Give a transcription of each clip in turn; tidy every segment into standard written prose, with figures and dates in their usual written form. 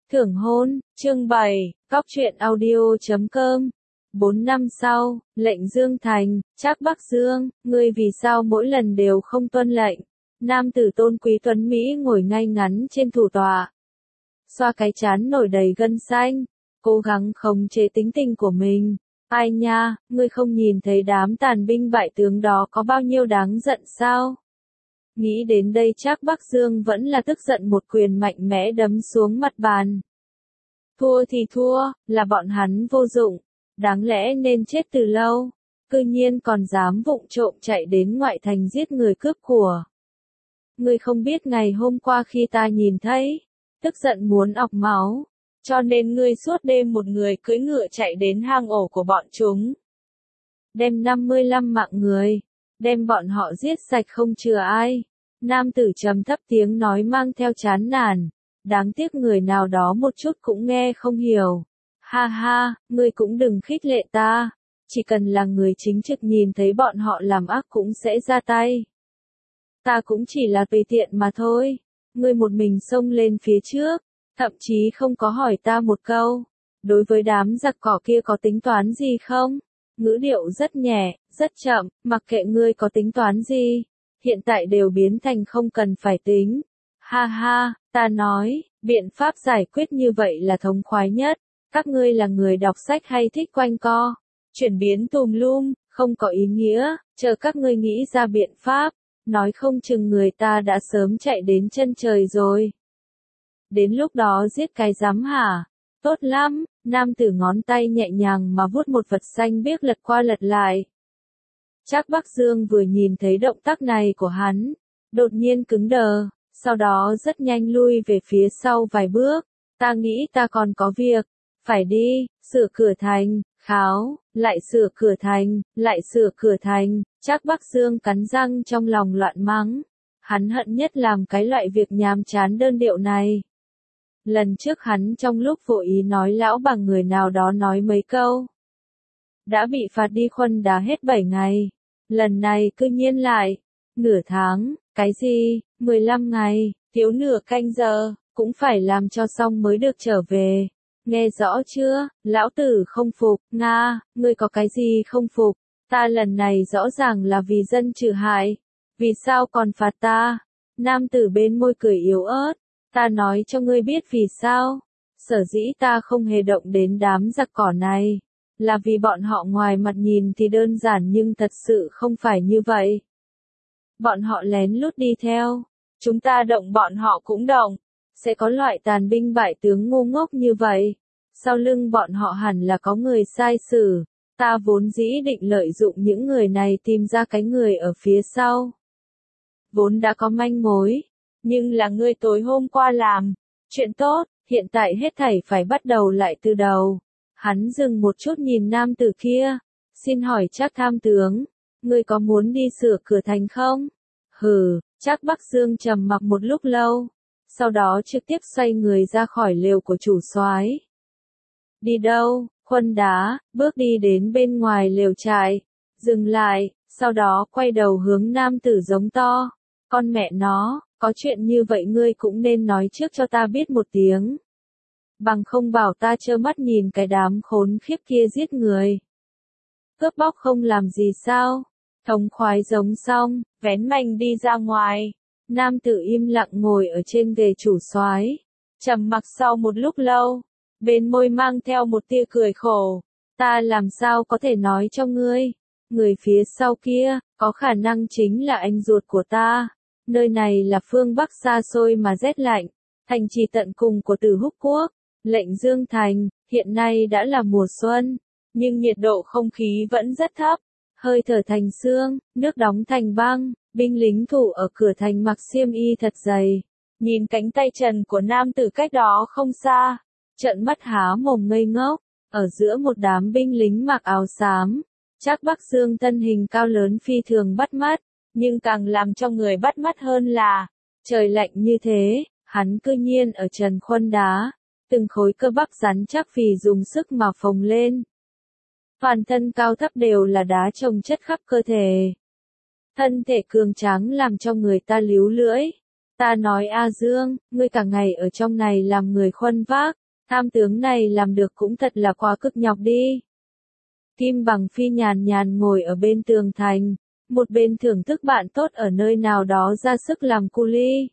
Thưởng hôn, chương 7, Cóc truyện audio.com. 4 năm sau, lệnh Dương thành, Trác Bắc Dương, ngươi vì sao mỗi lần đều không tuân lệnh? Nam tử tôn quý tuấn Mỹ ngồi ngay ngắn trên thủ tọa. Xoa cái trán nổi đầy gân xanh, cố gắng khống chế tính tình của mình. Ai nha, ngươi không nhìn thấy đám tàn binh bại tướng đó có bao nhiêu đáng giận sao? Nghĩ đến đây Trác Bắc Dương vẫn là tức giận một quyền mạnh mẽ đấm xuống mặt bàn. Thua thì thua, là bọn hắn vô dụng, đáng lẽ nên chết từ lâu, cư nhiên còn dám vụng trộm chạy đến ngoại thành giết người cướp của. Ngươi không biết ngày hôm qua khi ta nhìn thấy, tức giận muốn ọc máu, cho nên ngươi suốt đêm một người cưỡi ngựa chạy đến hang ổ của bọn chúng. Đem 55 mạng người, đem bọn họ giết sạch không chừa ai. Nam tử trầm thấp tiếng nói mang theo chán nản, đáng tiếc người nào đó một chút cũng nghe không hiểu. Ha ha, ngươi cũng đừng khích lệ ta, chỉ cần là người chính trực nhìn thấy bọn họ làm ác cũng sẽ ra tay. Ta cũng chỉ là tùy tiện mà thôi, ngươi một mình xông lên phía trước, thậm chí không có hỏi ta một câu, đối với đám giặc cỏ kia có tính toán gì không? Ngữ điệu rất nhẹ, rất chậm, mặc kệ ngươi có tính toán gì, hiện tại đều biến thành không cần phải tính. Ha ha, ta nói, biện pháp giải quyết như vậy là thống khoái nhất. Các ngươi là người đọc sách hay thích quanh co, chuyển biến tùm lum, không có ý nghĩa, chờ các ngươi nghĩ ra biện pháp, nói không chừng người ta đã sớm chạy đến chân trời rồi. Đến lúc đó giết cái rắm hả? Tốt lắm, nam tử ngón tay nhẹ nhàng mà vuốt một vật xanh biếc lật qua lật lại. Trác Bắc Dương vừa nhìn thấy động tác này của hắn, đột nhiên cứng đờ, sau đó rất nhanh lui về phía sau vài bước. Ta nghĩ ta còn có việc, phải đi, sửa cửa thành, kháo, lại sửa cửa thành, lại sửa cửa thành. Trác Bắc Dương cắn răng trong lòng loạn mắng. Hắn hận nhất làm cái loại việc nhàm chán đơn điệu này. Lần trước hắn trong lúc vô ý nói lão bằng người nào đó nói mấy câu, đã bị phạt đi khuân đá hết 7 ngày. Lần này cư nhiên lại, nửa tháng, cái gì, 15 ngày, thiếu nửa canh giờ, cũng phải làm cho xong mới được trở về. Nghe rõ chưa, lão tử không phục, Nga, ngươi có cái gì không phục, ta lần này rõ ràng là vì dân trừ hại, vì sao còn phạt ta? Nam tử bên môi cười yếu ớt, ta nói cho ngươi biết vì sao, sở dĩ ta không hề động đến đám giặc cỏ này, là vì bọn họ ngoài mặt nhìn thì đơn giản nhưng thật sự không phải như vậy. Bọn họ lén lút đi theo, chúng ta động bọn họ cũng động, sẽ có loại tàn binh bại tướng ngu ngốc như vậy. Sau lưng bọn họ hẳn là có người sai xử, ta vốn dĩ định lợi dụng những người này tìm ra cái người ở phía sau. Vốn đã có manh mối, nhưng là ngươi tối hôm qua làm, chuyện tốt, hiện tại hết thảy phải bắt đầu lại từ đầu. Hắn dừng một chút nhìn nam tử kia, xin hỏi Trác tham tướng, ngươi có muốn đi sửa cửa thành không? Hừ, Trác Bắc Dương trầm mặc một lúc lâu, sau đó trực tiếp xoay người ra khỏi lều của chủ soái. Đi đâu? Khuân đá, bước đi đến bên ngoài lều trại, dừng lại, sau đó quay đầu hướng nam tử giống to. Con mẹ nó, có chuyện như vậy ngươi cũng nên nói trước cho ta biết một tiếng. Bằng không bảo ta trơ mắt nhìn cái đám khốn khiếp kia giết người. Cướp bóc không làm gì sao? Thống khoái giống xong, vén mành đi ra ngoài. Nam tử im lặng ngồi ở trên ghế chủ soái, trầm mặc sau một lúc lâu, bên môi mang theo một tia cười khổ. Ta làm sao có thể nói cho ngươi? Người phía sau kia, có khả năng chính là anh ruột của ta. Nơi này là phương Bắc xa xôi mà rét lạnh, thành trì tận cùng của Tử Húc Quốc, lệnh Dương thành, hiện nay đã là mùa xuân, nhưng nhiệt độ không khí vẫn rất thấp, hơi thở thành sương, nước đóng thành băng, binh lính thủ ở cửa thành mặc xiêm y thật dày, nhìn cánh tay trần của nam tử cách đó không xa, trợn mắt há mồm ngây ngốc, ở giữa một đám binh lính mặc áo xám, Trác Bắc Dương thân hình cao lớn phi thường bắt mắt. Nhưng càng làm cho người bắt mắt hơn là, trời lạnh như thế, hắn cư nhiên ở trần khuân đá, từng khối cơ bắp rắn chắc vì dùng sức mà phồng lên. Toàn thân cao thấp đều là đá chồng chất khắp cơ thể. Thân thể cường tráng làm cho người ta líu lưỡi. Ta nói A Dương, ngươi cả ngày ở trong này làm người khuân vác, tham tướng này làm được cũng thật là quá cực nhọc đi. Kim Bằng Phi nhàn nhàn ngồi ở bên tường thành, một bên thưởng thức bạn tốt ở nơi nào đó ra sức làm cu ly.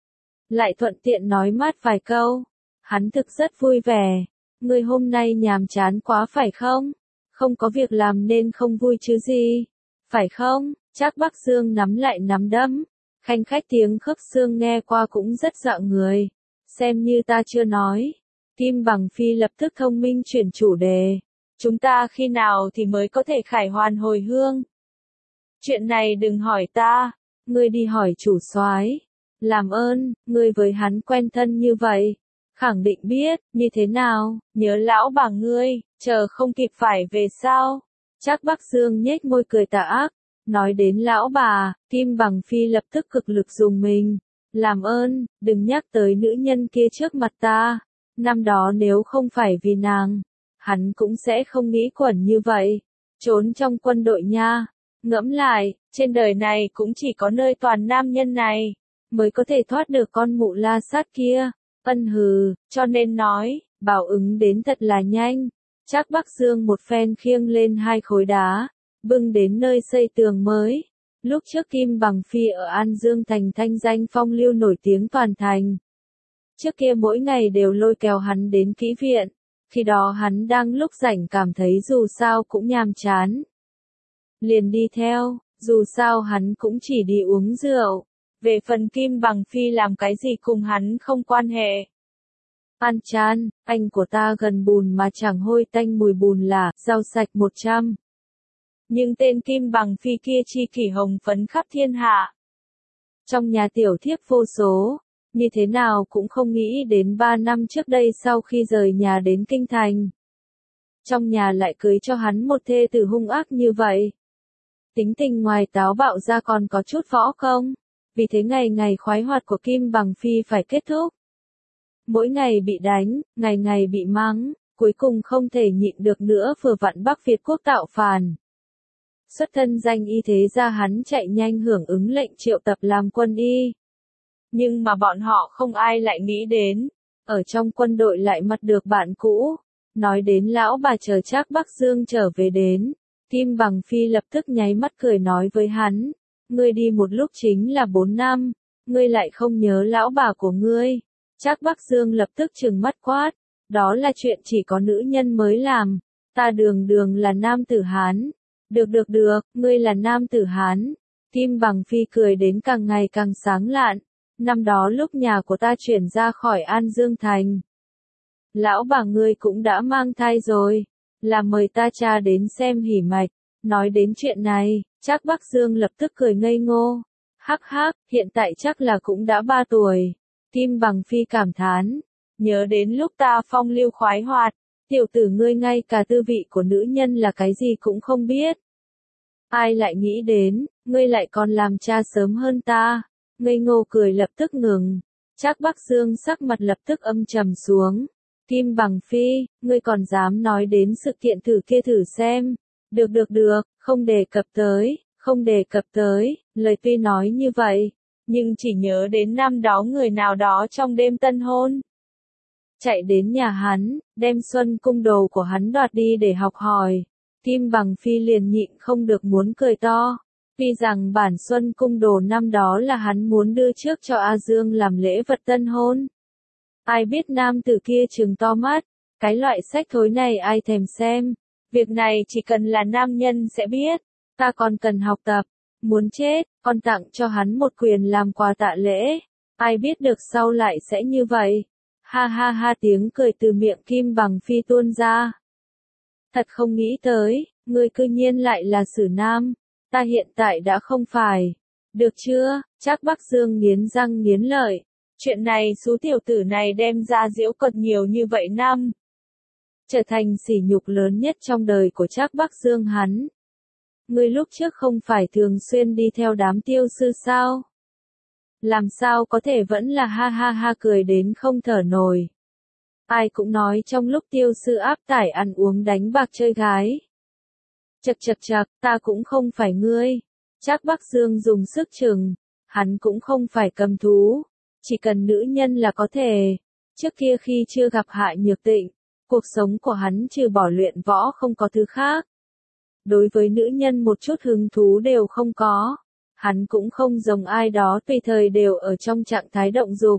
Lại thuận tiện nói mát vài câu, hắn thực rất vui vẻ. Ngươi hôm nay nhàm chán quá phải không? Không có việc làm nên không vui chứ gì? Phải không? Trác Bắc Dương nắm lại nắm đấm. Khanh khách tiếng khớp xương nghe qua cũng rất dọa người. Xem như ta chưa nói. Kim Bằng Phi lập tức thông minh chuyển chủ đề. Chúng ta khi nào thì mới có thể khải hoàn hồi hương? Chuyện này đừng hỏi ta. Ngươi đi hỏi chủ soái. Làm ơn, ngươi với hắn quen thân như vậy. Khẳng định biết, như thế nào, nhớ lão bà ngươi, chờ không kịp phải về sao? Trác Bắc Dương nhếch môi cười tà ác, nói đến lão bà, Kim Bằng Phi lập tức cực lực dùng mình. Làm ơn, đừng nhắc tới nữ nhân kia trước mặt ta. Năm đó nếu không phải vì nàng, hắn cũng sẽ không nghĩ quẩn như vậy. Trốn trong quân đội nha. Ngẫm lại, trên đời này cũng chỉ có nơi toàn nam nhân này, mới có thể thoát được con mụ la sát kia. Ân hừ, cho nên nói, báo ứng đến thật là nhanh. Trác Bắc Dương một phen khiêng lên 2 khối đá, bưng đến nơi xây tường mới. Lúc trước Kim Bằng Phi ở An Dương Thành thanh danh phong lưu nổi tiếng toàn thành. Trước kia mỗi ngày đều lôi kéo hắn đến kỹ viện, khi đó hắn đang lúc rảnh cảm thấy dù sao cũng nhàm chán. Liền đi theo, dù sao hắn cũng chỉ đi uống rượu. Về phần Kim Bằng Phi làm cái gì cùng hắn không quan hệ. An Chan, anh của ta gần bùn mà chẳng hôi tanh mùi bùn là, rau sạch 100. Nhưng tên Kim Bằng Phi kia chi kỷ hồng phấn khắp thiên hạ. Trong nhà tiểu thiếp vô số, như thế nào cũng không nghĩ đến 3 năm trước đây sau khi rời nhà đến Kinh Thành. Trong nhà lại cưới cho hắn một thê tử hung ác như vậy. Tính tình ngoài táo bạo ra còn có chút võ công. Vì thế ngày ngày khoái hoạt của Kim Bằng Phi phải kết thúc. Mỗi ngày bị đánh, ngày ngày bị mắng, cuối cùng không thể nhịn được nữa vừa vặn Bắc Việt quốc tạo phản. Xuất thân danh y thế ra hắn chạy nhanh hưởng ứng lệnh triệu tập làm quân y. Nhưng mà bọn họ không ai lại nghĩ đến, ở trong quân đội lại mặt được bạn cũ. Nói đến lão bà chờ Trác Bắc Dương trở về đến, Kim Bằng Phi lập tức nháy mắt cười nói với hắn. Ngươi đi một lúc chính là 4 năm, ngươi lại không nhớ lão bà của ngươi. Trác Bắc Dương lập tức trừng mắt quát, đó là chuyện chỉ có nữ nhân mới làm, ta đường đường là nam tử Hán. Được, ngươi là nam tử Hán. Kim Bằng Phi cười đến càng ngày càng sáng lạn, năm đó lúc nhà của ta chuyển ra khỏi An Dương Thành. Lão bà ngươi cũng đã mang thai rồi, là mời ta cha đến xem hỉ mạch, nói đến chuyện này. Trác Bắc Dương lập tức cười ngây ngô. Hắc hắc, hiện tại chắc là cũng đã 3 tuổi. Kim Bằng Phi cảm thán. Nhớ đến lúc ta phong lưu khoái hoạt, tiểu tử ngươi ngay cả tư vị của nữ nhân là cái gì cũng không biết. Ai lại nghĩ đến, ngươi lại còn làm cha sớm hơn ta. Ngây ngô cười lập tức ngừng. Trác Bắc Dương sắc mặt lập tức âm trầm xuống. Kim Bằng Phi, ngươi còn dám nói đến sự kiện thử kia thử xem. Được, không đề cập tới, lời tuy nói như vậy, nhưng chỉ nhớ đến năm đó người nào đó trong đêm tân hôn. Chạy đến nhà hắn, đem Xuân Cung đồ của hắn đoạt đi để học hỏi. Kim Bằng Phi liền nhịn không được muốn cười to. Tuy rằng bản Xuân Cung đồ năm đó là hắn muốn đưa trước cho A Dương làm lễ vật tân hôn. Ai biết nam tử kia trừng to mắt, cái loại sách thối này ai thèm xem. Việc này chỉ cần là nam nhân sẽ biết, ta còn cần học tập, muốn chết, con tặng cho hắn một quyền làm quà tạ lễ, ai biết được sau lại sẽ như vậy. Ha ha ha tiếng cười từ miệng Kim Bằng Phi tuôn ra. Thật không nghĩ tới, ngươi cư nhiên lại là Sử Nam, ta hiện tại đã không phải. Được chưa, Trác Bắc Dương nghiến răng nghiến lợi, chuyện này số tiểu tử này đem ra giễu cợt nhiều như vậy năm. Trở thành sỉ nhục lớn nhất trong đời của Trác Bắc Dương hắn. Ngươi lúc trước không phải thường xuyên đi theo đám tiêu sư sao? Làm sao có thể vẫn là ha ha ha cười đến không thở nổi. Ai cũng nói trong lúc tiêu sư áp tải ăn uống đánh bạc chơi gái. Chậc, ta cũng không phải ngươi. Trác Bắc Dương dùng sức chừng, hắn cũng không phải cầm thú, chỉ cần nữ nhân là có thể. Trước kia khi chưa gặp Hạ Nhược Tịnh, cuộc sống của hắn trừ bỏ luyện võ không có thứ khác. Đối với nữ nhân một chút hứng thú đều không có. Hắn cũng không giống ai đó tùy thời đều ở trong trạng thái động dục.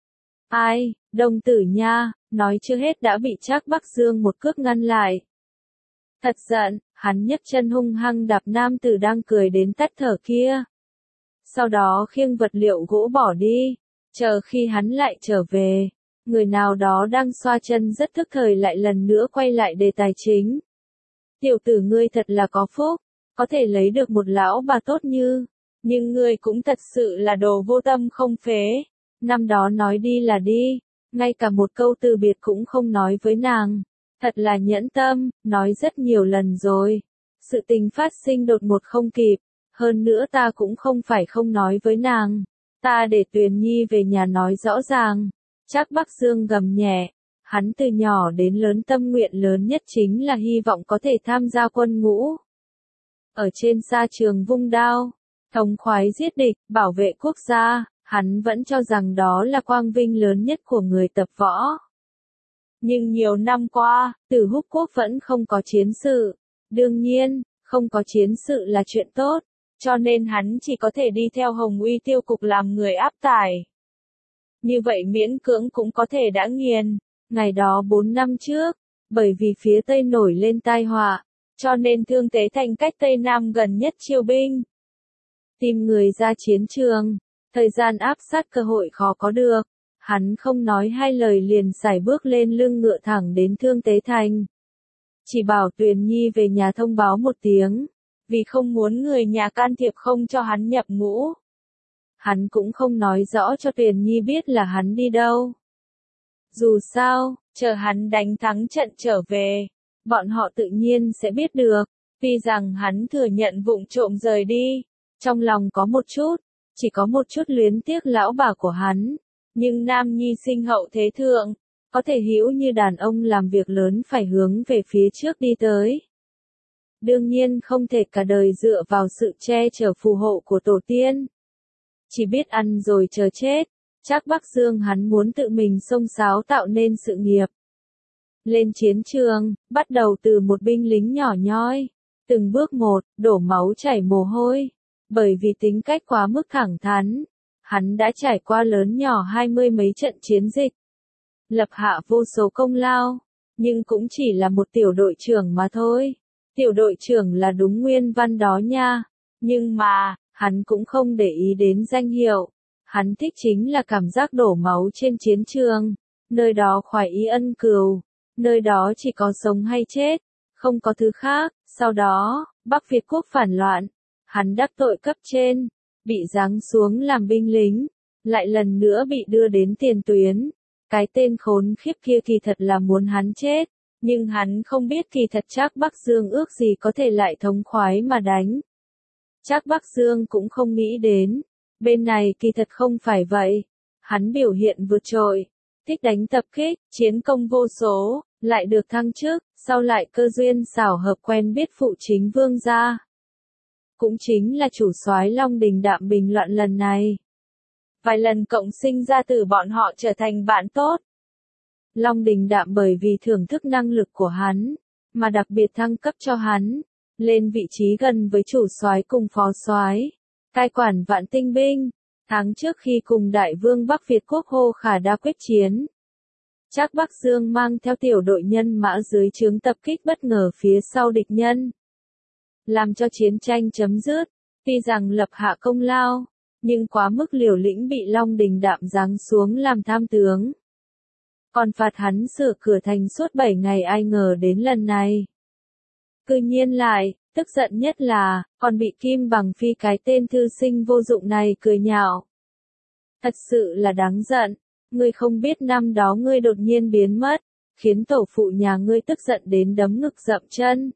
Ai, đồng tử nha, nói chưa hết đã bị Trác Bắc Dương một cước ngăn lại. Thật giận, hắn nhấc chân hung hăng đạp nam tử đang cười đến tắt thở kia. Sau đó khiêng vật liệu gỗ bỏ đi, chờ khi hắn lại trở về, người nào đó đang xoa chân rất thức thời lại lần nữa quay lại đề tài chính. Tiểu tử ngươi thật là có phúc, có thể lấy được một lão bà tốt như, nhưng ngươi cũng thật sự là đồ vô tâm không phế. Năm đó nói đi là đi, ngay cả một câu từ biệt cũng không nói với nàng. Thật là nhẫn tâm, nói rất nhiều lần rồi. Sự tình phát sinh đột ngột không kịp, hơn nữa ta cũng không phải không nói với nàng. Ta để Tuyền Nhi về nhà nói rõ ràng. Trác Bắc Dương gầm nhẹ, hắn từ nhỏ đến lớn tâm nguyện lớn nhất chính là hy vọng có thể tham gia quân ngũ. Ở trên sa trường vung đao, thống khoái giết địch, bảo vệ quốc gia, hắn vẫn cho rằng đó là quang vinh lớn nhất của người tập võ. Nhưng nhiều năm qua, Tử Húc Quốc vẫn không có chiến sự. Đương nhiên, không có chiến sự là chuyện tốt, cho nên hắn chỉ có thể đi theo Hồng Uy tiêu cục làm người áp tải. Như vậy miễn cưỡng cũng có thể đã nghiền. Ngày đó 4 năm trước, bởi vì phía Tây nổi lên tai họa, cho nên Thương Tế Thành cách Tây Nam gần nhất chiêu binh. Tìm người ra chiến trường, thời gian áp sát cơ hội khó có được. Hắn không nói hai lời liền sải bước lên lưng ngựa thẳng đến Thương Tế Thành. Chỉ bảo Tuyền Nhi về nhà thông báo một tiếng, vì không muốn người nhà can thiệp không cho hắn nhập ngũ. Hắn cũng không nói rõ cho Tuyền Nhi biết là hắn đi đâu. Dù sao, chờ hắn đánh thắng trận trở về, bọn họ tự nhiên sẽ biết được, tuy rằng hắn thừa nhận vụng trộm rời đi, trong lòng có một chút, chỉ có một chút luyến tiếc lão bà của hắn. Nhưng nam nhi sinh hậu thế thượng, có thể hiểu như đàn ông làm việc lớn phải hướng về phía trước đi tới. Đương nhiên không thể cả đời dựa vào sự che chở phù hộ của tổ tiên. Chỉ biết ăn rồi chờ chết, Trác Bắc Dương hắn muốn tự mình xông xáo tạo nên sự nghiệp. Lên chiến trường, bắt đầu từ một binh lính nhỏ nhoi, từng bước một, đổ máu chảy mồ hôi, bởi vì tính cách quá mức thẳng thắn. Hắn đã trải qua lớn nhỏ 20 mấy trận chiến dịch, lập hạ vô số công lao, nhưng cũng chỉ là một tiểu đội trưởng mà thôi. Tiểu đội trưởng là đúng nguyên văn đó nha, nhưng mà, hắn cũng không để ý đến danh hiệu. Hắn thích chính là cảm giác đổ máu trên chiến trường, nơi đó khoái ý ân cừu, nơi đó chỉ có sống hay chết, không có thứ khác. Sau đó, Bắc Việt quốc phản loạn, hắn đắc tội cấp trên, bị giáng xuống làm binh lính, lại lần nữa bị đưa đến tiền tuyến. Cái tên khốn khiếp kia kỳ thật là muốn hắn chết, nhưng hắn không biết kỳ thật Trác Bắc Dương ước gì có thể lại thống khoái mà đánh. Trác Bắc Dương cũng không nghĩ đến, bên này kỳ thật không phải vậy. Hắn biểu hiện vượt trội, thích đánh tập kích, chiến công vô số, lại được thăng chức, sau lại cơ duyên xảo hợp quen biết phụ chính vương gia. Cũng chính là chủ soái Long Đình Đạm bình loạn lần này. Vài lần cộng sinh ra từ bọn họ trở thành bạn tốt. Long Đình Đạm bởi vì thưởng thức năng lực của hắn, mà đặc biệt thăng cấp cho hắn, lên vị trí gần với chủ soái cùng phó soái, cai quản vạn tinh binh. Tháng trước khi cùng đại vương Bắc Việt quốc Hô Khả Đa quyết chiến, Trác Bắc Dương mang theo tiểu đội nhân mã dưới trướng tập kích bất ngờ phía sau địch nhân, làm cho chiến tranh chấm dứt. Tuy rằng lập hạ công lao, nhưng quá mức liều lĩnh bị Long Đình Đạm giáng xuống làm tham tướng. Còn phạt hắn sửa cửa thành suốt 7 ngày, ai ngờ đến lần này. Cư nhiên lại, tức giận nhất là, còn bị Kim Bằng Phi cái tên thư sinh vô dụng này cười nhạo. Thật sự là đáng giận, ngươi không biết năm đó ngươi đột nhiên biến mất, khiến tổ phụ nhà ngươi tức giận đến đấm ngực dậm chân.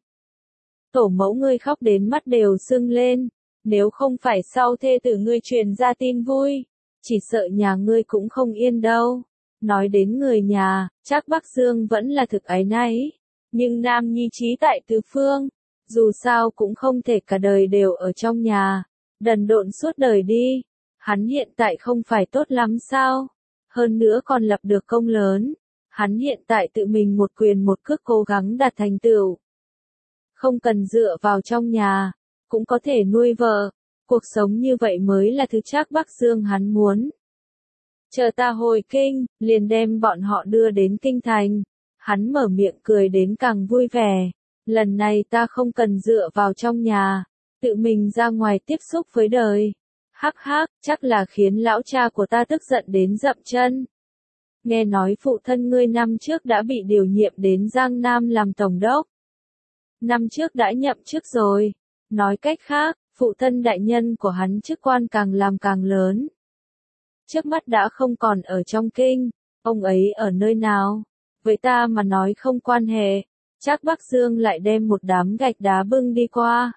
Tổ mẫu ngươi khóc đến mắt đều sưng lên, nếu không phải sau thê tử ngươi truyền ra tin vui, chỉ sợ nhà ngươi cũng không yên đâu. Nói đến người nhà, Trác Bắc Dương vẫn là thực áy náy, nhưng nam nhi trí tại tứ phương, dù sao cũng không thể cả đời đều ở trong nhà, đần độn suốt đời đi. Hắn hiện tại không phải tốt lắm sao? Hơn nữa còn lập được công lớn. Hắn hiện tại tự mình một quyền một cước cố gắng đạt thành tựu. Không cần dựa vào trong nhà, cũng có thể nuôi vợ. Cuộc sống như vậy mới là thứ Trác Bắc Dương hắn muốn. Chờ ta hồi kinh, liền đem bọn họ đưa đến kinh thành. Hắn mở miệng cười đến càng vui vẻ. Lần này ta không cần dựa vào trong nhà, tự mình ra ngoài tiếp xúc với đời. Hắc hắc, chắc là khiến lão cha của ta tức giận đến dậm chân. Nghe nói phụ thân ngươi năm trước đã bị điều nhiệm đến Giang Nam làm tổng đốc. Năm trước đã nhậm chức rồi. Nói cách khác, phụ thân đại nhân của hắn chức quan càng làm càng lớn. Trước mắt đã không còn ở trong kinh, ông ấy ở nơi nào? Với ta mà nói không quan hệ. Trác Bắc Dương lại đem một đám gạch đá bưng đi qua.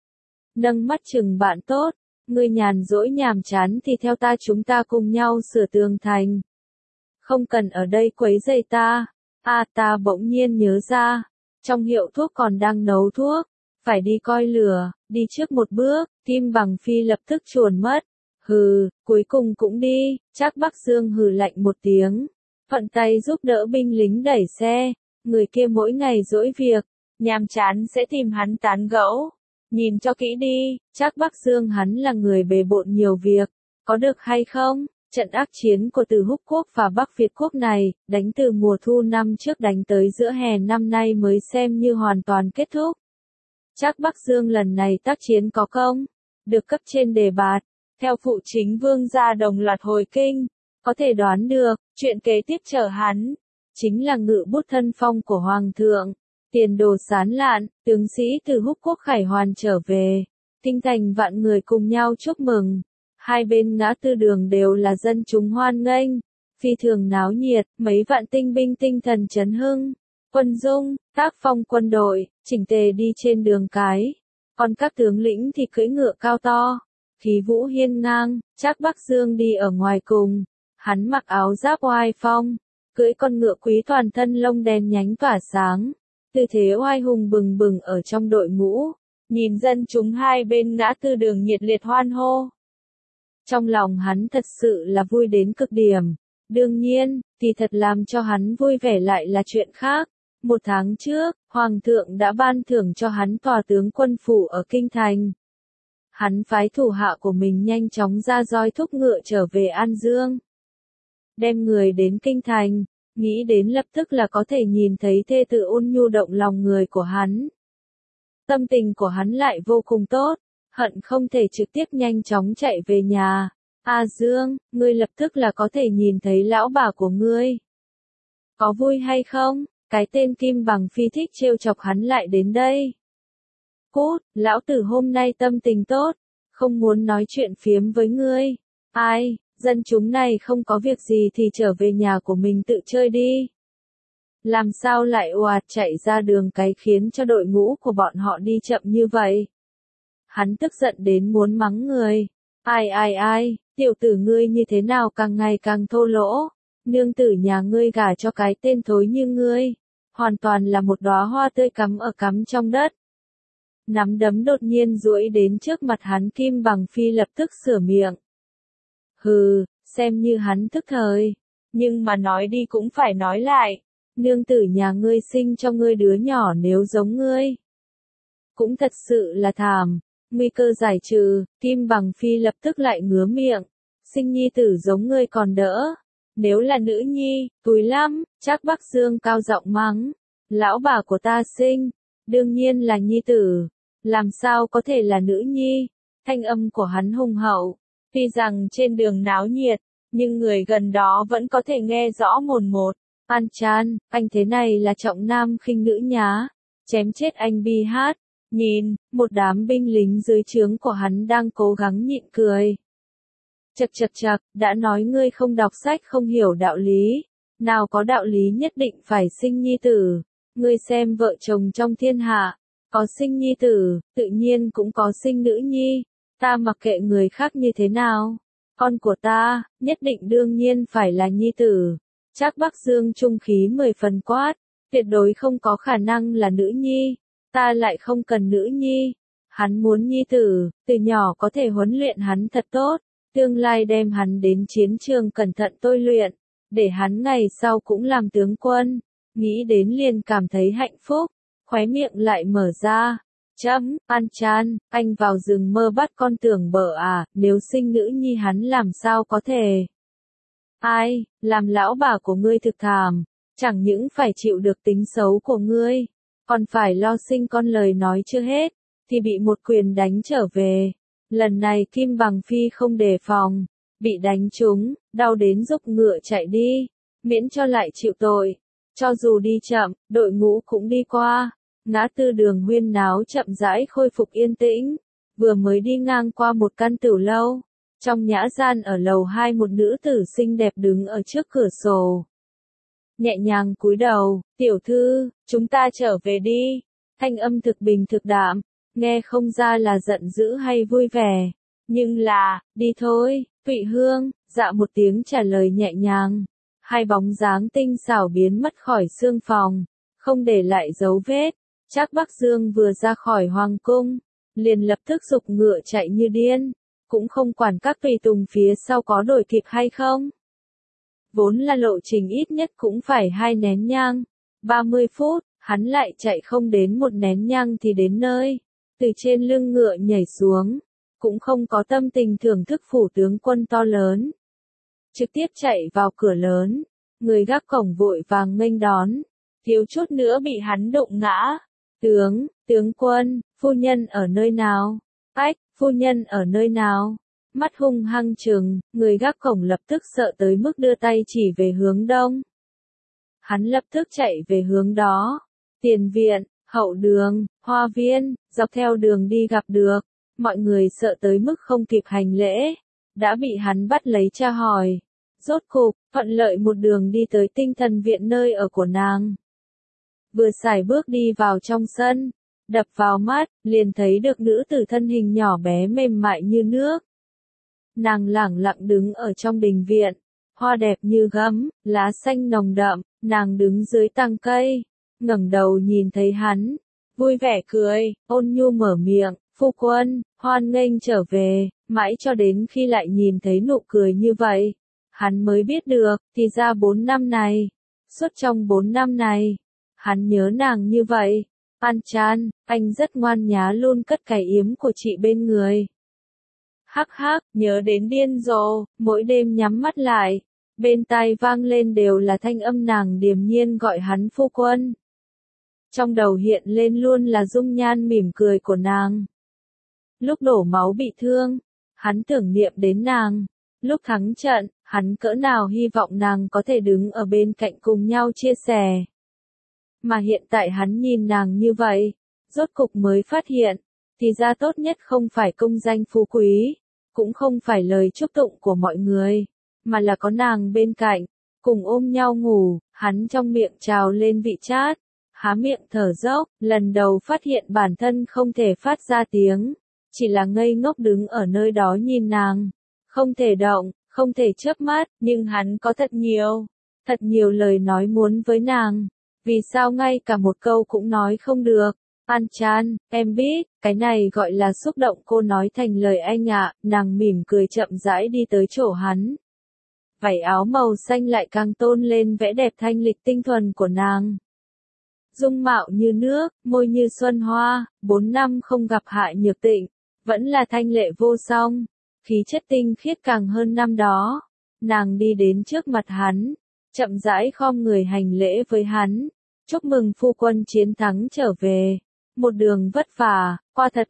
Nâng mắt chừng bạn tốt, ngươi nhàn rỗi nhàm chán thì theo ta chúng ta cùng nhau sửa tường thành. Không cần ở đây quấy rầy ta. Ta bỗng nhiên nhớ ra, trong hiệu thuốc còn đang nấu thuốc, phải đi coi lửa, đi trước một bước, Kim Bằng Phi lập tức chuồn mất. Hừ, cuối cùng cũng đi, Trác Bắc Dương hừ lạnh một tiếng, thuận tay giúp đỡ binh lính đẩy xe, người kia mỗi ngày dỗi việc, nhàm chán sẽ tìm hắn tán gẫu. Nhìn cho kỹ đi, Trác Bắc Dương hắn là người bề bộn nhiều việc, có được hay không? Trận ác chiến của Từ Húc Quốc và Bắc Việt Quốc này, đánh từ mùa thu năm trước đánh tới giữa hè năm nay mới xem như hoàn toàn kết thúc. Trác Bắc Dương lần này tác chiến có công, được cấp trên đề bạt, theo phụ chính vương gia đồng loạt hồi kinh, có thể đoán được, chuyện kế tiếp chờ hắn, chính là ngự bút thân phong của Hoàng thượng, tiền đồ sán lạn, tướng sĩ Từ Húc Quốc khải hoàn trở về, kinh thành vạn người cùng nhau chúc mừng. Hai bên ngã tư đường đều là dân chúng hoan nghênh, phi thường náo nhiệt, mấy vạn tinh binh tinh thần chấn hưng, quân dung, tác phong quân đội, chỉnh tề đi trên đường cái, còn các tướng lĩnh thì cưỡi ngựa cao to, khí vũ hiên ngang. Trác Bắc Dương đi ở ngoài cùng, hắn mặc áo giáp oai phong, cưỡi con ngựa quý toàn thân lông đen nhánh tỏa sáng, tư thế oai hùng bừng bừng ở trong đội ngũ, nhìn dân chúng hai bên ngã tư đường nhiệt liệt hoan hô. Trong lòng hắn thật sự là vui đến cực điểm. Đương nhiên, thì thật làm cho hắn vui vẻ lại là chuyện khác. Một tháng trước, Hoàng thượng đã ban thưởng cho hắn tòa tướng quân phủ ở Kinh Thành. Hắn phái thủ hạ của mình nhanh chóng ra roi thúc ngựa trở về An Dương. Đem người đến Kinh Thành, nghĩ đến lập tức là có thể nhìn thấy thê tử ôn nhu động lòng người của hắn. Tâm tình của hắn lại vô cùng tốt. Hận không thể trực tiếp nhanh chóng chạy về nhà. Dương, ngươi lập tức là có thể nhìn thấy lão bà của ngươi. Có vui hay không? Cái tên Kim Bằng Phi thích trêu chọc hắn lại đến đây. Cút, lão tử hôm nay tâm tình tốt, không muốn nói chuyện phiếm với ngươi. Dân chúng này không có việc gì thì trở về nhà của mình tự chơi đi. Làm sao lại oạt chạy ra đường cái khiến cho đội ngũ của bọn họ đi chậm như vậy? Hắn tức giận đến muốn mắng người. Tiểu tử ngươi như thế nào càng ngày càng thô lỗ. Nương tử nhà ngươi gả cho cái tên thối như ngươi. Hoàn toàn là một đóa hoa tươi cắm trong đất. Nắm đấm đột nhiên duỗi đến trước mặt hắn. Kim Bằng Phi lập tức sửa miệng. Hừ, xem như hắn thức thời. Nhưng mà nói đi cũng phải nói lại. Nương tử nhà ngươi sinh cho ngươi đứa nhỏ nếu giống ngươi. Cũng thật sự là thảm. Nguy cơ giải trừ, Kim Bằng Phi lập tức lại ngứa miệng. Sinh nhi tử giống ngươi còn đỡ. Nếu là nữ nhi, túi lắm, Trác Bắc Dương cao giọng mắng. Lão bà của ta sinh, đương nhiên là nhi tử. Làm sao có thể là nữ nhi? Thanh âm của hắn hùng hậu. Tuy rằng trên đường náo nhiệt, nhưng người gần đó vẫn có thể nghe rõ mồn một. An Chan, anh thế này là trọng nam khinh nữ nhá. Chém chết anh bi hát. Nhìn, một đám binh lính dưới trướng của hắn đang cố gắng nhịn cười. Chậc, đã nói ngươi không đọc sách không hiểu đạo lý. Nào có đạo lý nhất định phải sinh nhi tử. Ngươi xem vợ chồng trong thiên hạ. Có sinh nhi tử, tự nhiên cũng có sinh nữ nhi. Ta mặc kệ người khác như thế nào. Con của ta, nhất định đương nhiên phải là nhi tử. Trác Bắc Dương trung khí 10 phần quát. Tuyệt đối không có khả năng là nữ nhi. Ta lại không cần nữ nhi. Hắn muốn nhi tử, từ nhỏ có thể huấn luyện hắn thật tốt. Tương lai đem hắn đến chiến trường cẩn thận tôi luyện, để hắn ngày sau cũng làm tướng quân. Nghĩ đến liền cảm thấy hạnh phúc, khóe miệng lại mở ra. Chấm, An Chan, anh vào rừng mơ bắt con tưởng bở à, nếu sinh nữ nhi hắn làm sao có thể. Ai, làm lão bà của ngươi thực thảm, chẳng những phải chịu được tính xấu của ngươi, còn phải lo sinh con lời nói chưa hết, thì bị một quyền đánh trở về. Lần này Kim Bằng Phi không đề phòng, bị đánh trúng, đau đến giục ngựa chạy đi, miễn cho lại chịu tội. Cho dù đi chậm, đội ngũ cũng đi qua. Ngã tư Đường huyên náo chậm rãi khôi phục yên tĩnh, vừa mới đi ngang qua một căn tửu lâu. Trong nhã gian ở lầu 2 một nữ tử xinh đẹp đứng ở trước cửa sổ. Nhẹ nhàng cúi đầu, tiểu thư, chúng ta trở về đi. Thanh âm thực bình thực đạm, nghe không ra là giận dữ hay vui vẻ. Nhưng là, đi thôi, Thụy Hương, dạ một tiếng trả lời nhẹ nhàng. Hai bóng dáng tinh xảo biến mất khỏi xương phòng, không để lại dấu vết. Trác Bắc Dương vừa ra khỏi hoàng cung, liền lập tức giục ngựa chạy như điên, cũng không quản các tùy tùng phía sau có đuổi kịp hay không. Vốn là lộ trình ít nhất cũng phải 2 nén nhang, 30 phút, hắn lại chạy không đến 1 nén nhang thì đến nơi. Từ trên lưng ngựa nhảy xuống, cũng không có tâm tình thưởng thức phủ tướng quân to lớn. Trực tiếp chạy vào cửa lớn, người gác cổng vội vàng nghênh đón, thiếu chút nữa bị hắn đụng ngã. Tướng quân, phu nhân ở nơi nào? Ách, phu nhân ở nơi nào? Mắt hung hăng trừng, người gác cổng lập tức sợ tới mức đưa tay chỉ về hướng đông. Hắn lập tức chạy về hướng đó. Tiền viện, hậu đường, hoa viên, dọc theo đường đi gặp được. Mọi người sợ tới mức không kịp hành lễ, đã bị hắn bắt lấy tra hỏi. Rốt cục, thuận lợi một đường đi tới tinh thần viện nơi ở của nàng. Vừa sải bước đi vào trong sân, đập vào mắt, liền thấy được nữ tử thân hình nhỏ bé mềm mại như nước. Nàng lẳng lặng đứng ở trong đình viện, hoa đẹp như gấm, lá xanh nồng đậm, nàng đứng dưới tàng cây, ngẩng đầu nhìn thấy hắn, vui vẻ cười, ôn nhu mở miệng, phu quân, hoan nghênh trở về, mãi cho đến khi lại nhìn thấy nụ cười như vậy, hắn mới biết được, thì ra 4 năm này, suốt trong 4 năm này, hắn nhớ nàng như vậy. An Chan, anh rất ngoan nhá luôn cất cái yếm của chị bên người. Hắc hắc, nhớ đến điên rồ, mỗi đêm nhắm mắt lại, bên tai vang lên đều là thanh âm nàng điềm nhiên gọi hắn phu quân. Trong đầu hiện lên luôn là dung nhan mỉm cười của nàng. Lúc đổ máu bị thương, hắn tưởng niệm đến nàng. Lúc thắng trận, hắn cỡ nào hy vọng nàng có thể đứng ở bên cạnh cùng nhau chia sẻ. Mà hiện tại hắn nhìn nàng như vậy, rốt cục mới phát hiện, thì ra tốt nhất không phải công danh phú quý, cũng không phải lời chúc tụng của mọi người, mà là có nàng bên cạnh, cùng ôm nhau ngủ, hắn trong miệng trào lên vị chát, há miệng thở dốc, lần đầu phát hiện bản thân không thể phát ra tiếng, chỉ là ngây ngốc đứng ở nơi đó nhìn nàng, không thể động, không thể chớp mắt, nhưng hắn có thật nhiều lời nói muốn với nàng. Vì sao ngay cả một câu cũng nói không được? An Chan, em biết, cái này gọi là xúc động cô nói thành lời anh ạ, nàng mỉm cười chậm rãi đi tới chỗ hắn. Vảy áo màu xanh lại càng tôn lên vẻ đẹp thanh lịch tinh thuần của nàng. Dung mạo như nước, môi như xuân hoa, 4 năm không gặp Hạ Nhược Tịnh, vẫn là thanh lệ vô song, khí chất tinh khiết càng hơn năm đó. Nàng đi đến trước mặt hắn, chậm rãi khom người hành lễ với hắn, chúc mừng phu quân chiến thắng trở về. Một đường vất vả, qua thật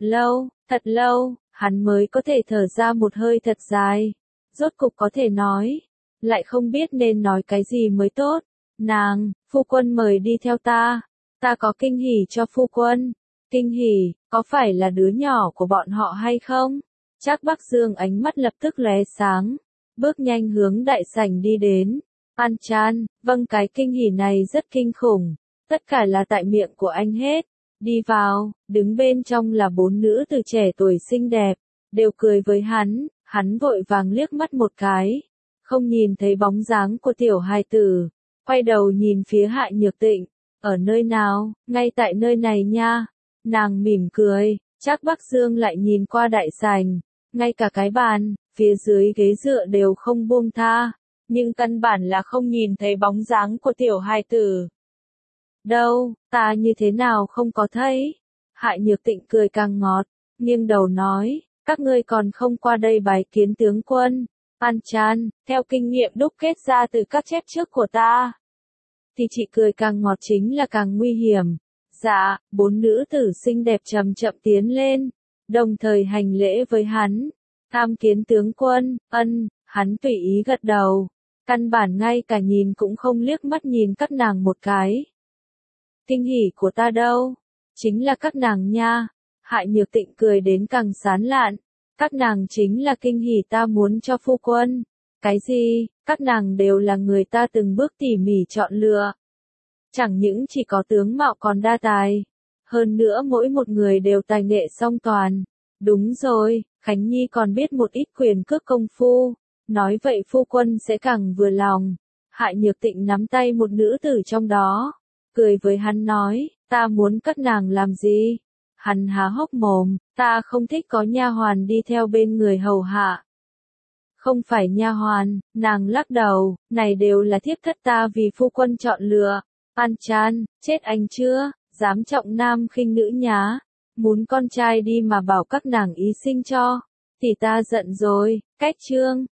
lâu, hắn mới có thể thở ra một hơi thật dài. Rốt cục có thể nói, lại không biết nên nói cái gì mới tốt. Nàng, phu quân mời đi theo ta có kinh hỉ cho phu quân. Kinh hỉ, có phải là đứa nhỏ của bọn họ hay không? Trác Bắc Dương ánh mắt lập tức lóe sáng, bước nhanh hướng đại sảnh đi đến. An Chan, vâng cái kinh hỉ này rất kinh khủng, tất cả là tại miệng của anh hết. Đi vào, đứng bên trong là 4 nữ từ trẻ tuổi xinh đẹp, đều cười với hắn vội vàng liếc mắt một cái, không nhìn thấy bóng dáng của tiểu hài tử, quay đầu nhìn phía Hạ Nhược Tịnh, ở nơi nào, ngay tại nơi này nha, nàng mỉm cười, Trác Bắc Dương lại nhìn qua đại sảnh, ngay cả cái bàn, phía dưới ghế dựa đều không buông tha, nhưng căn bản là không nhìn thấy bóng dáng của tiểu hài tử. Đâu, ta như thế nào không có thấy? Hại Nhược Tịnh cười càng ngọt, nghiêng đầu nói, các ngươi còn không qua đây bái kiến tướng quân. An Chan, theo kinh nghiệm đúc kết ra từ các chép trước của ta, thì chị cười càng ngọt chính là càng nguy hiểm. Dạ, 4 nữ tử xinh đẹp chậm chậm tiến lên, đồng thời hành lễ với hắn. Tham kiến tướng quân, hắn tùy ý gật đầu, căn bản ngay cả nhìn cũng không liếc mắt nhìn các nàng một cái. Kinh hỉ của ta đâu? Chính là các nàng nha. Hại Nhược Tịnh cười đến càng sán lạn. Các nàng chính là kinh hỉ ta muốn cho phu quân. Cái gì? Các nàng đều là người ta từng bước tỉ mỉ chọn lựa. Chẳng những chỉ có tướng mạo còn đa tài. Hơn nữa mỗi một người đều tài nghệ song toàn. Đúng rồi, Khánh Nhi còn biết một ít quyền cước công phu. Nói vậy phu quân sẽ càng vừa lòng. Hại Nhược Tịnh nắm tay một nữ tử trong đó, cười với hắn nói, ta muốn các nàng làm gì? Hắn há hốc mồm, ta không thích có nha hoàn đi theo bên người hầu hạ. Không phải nha hoàn, nàng lắc đầu, này đều là thiếp thất ta vì phu quân chọn lựa. An Chan, chết anh chưa, dám trọng nam khinh nữ nhá. Muốn con trai đi mà bảo các nàng ý sinh cho, thì ta giận rồi. Cách chương